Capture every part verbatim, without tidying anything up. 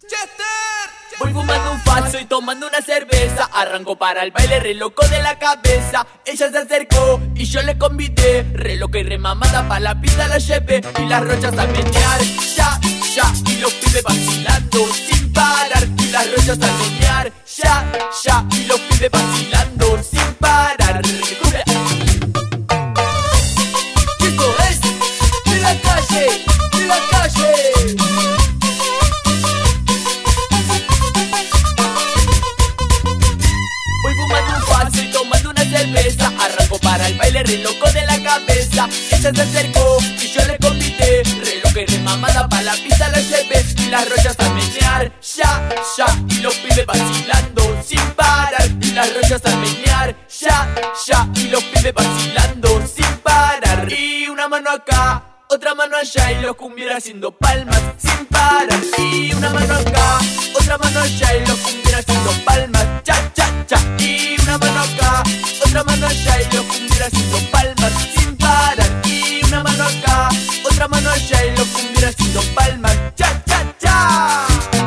Voy fumando un falso y tomando una cerveza. Arranco para el baile, re loco de la cabeza. Ella se acercó y yo le convidé. Re loca y remamada pa' la pista la llevé. Y las rochas a menear, ya, ya. Y los pibes vacilando sin parar. Y las rochas a menear, ya, ya. Y los pibes vacilando sin parar. Cumbia. Esto es de la calle, de la calle. Cerveza, arranco para el baile, re loco de la cabeza. Ella se acercó y yo le convidé. Re loca y remamada pa' la pista la llevé. Y las rochas a menear, ya, ya. Y los pibes vacilando sin parar. Y las rochas a menear, ya, ya. Y los pibes vacilando sin parar. Y una mano acá, otra mano allá. Y los cumbieros haciendo palmas sin parar. Y una mano acá, otra mano allá. Y los cumbieros haciendo palmas, cha, cha, cha. Y una mano acá, otra mano allá. Y los cumbieros haciendo palmas sin parar. Y una mano acá, otra mano allá. Y los cumbieros haciendo palmas, cha, cha, cha.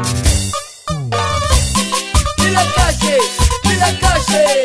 De la calle, de la calle.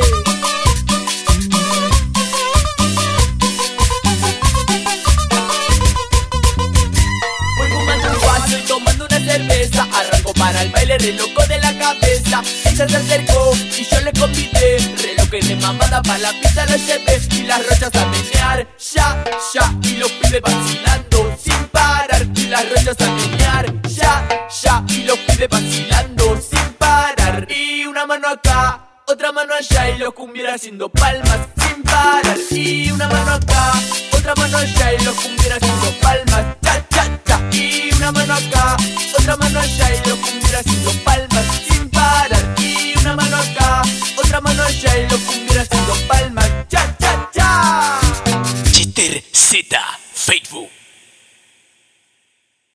Voy fumando un vaso y tomando una cerveza. Arranco para el baile, re loco de la cabeza. Ella se acercó y yo le convidé. Re loca y remamada pa' la pista la llevé. Y las rochas a menear, ya, ya. Y los pibes vacilando sin parar. Y las rochas a menear, ya, ya. Y los pibes vacilando sin parar. Y una mano acá, otra mano allá. Y los cumbieros haciendo palmas sin parar. Y una mano acá, otra mano allá. Y los cumbieros haciendo palmas, cha, cha, cha. Y una mano acá, otra mano allá. Y los cumbieros haciendo palmas sin parar. Y una mano acá, otra mano allá. Y los cumbieros haciendo palmas, cha, cha, cha. Chester Z, Facebook.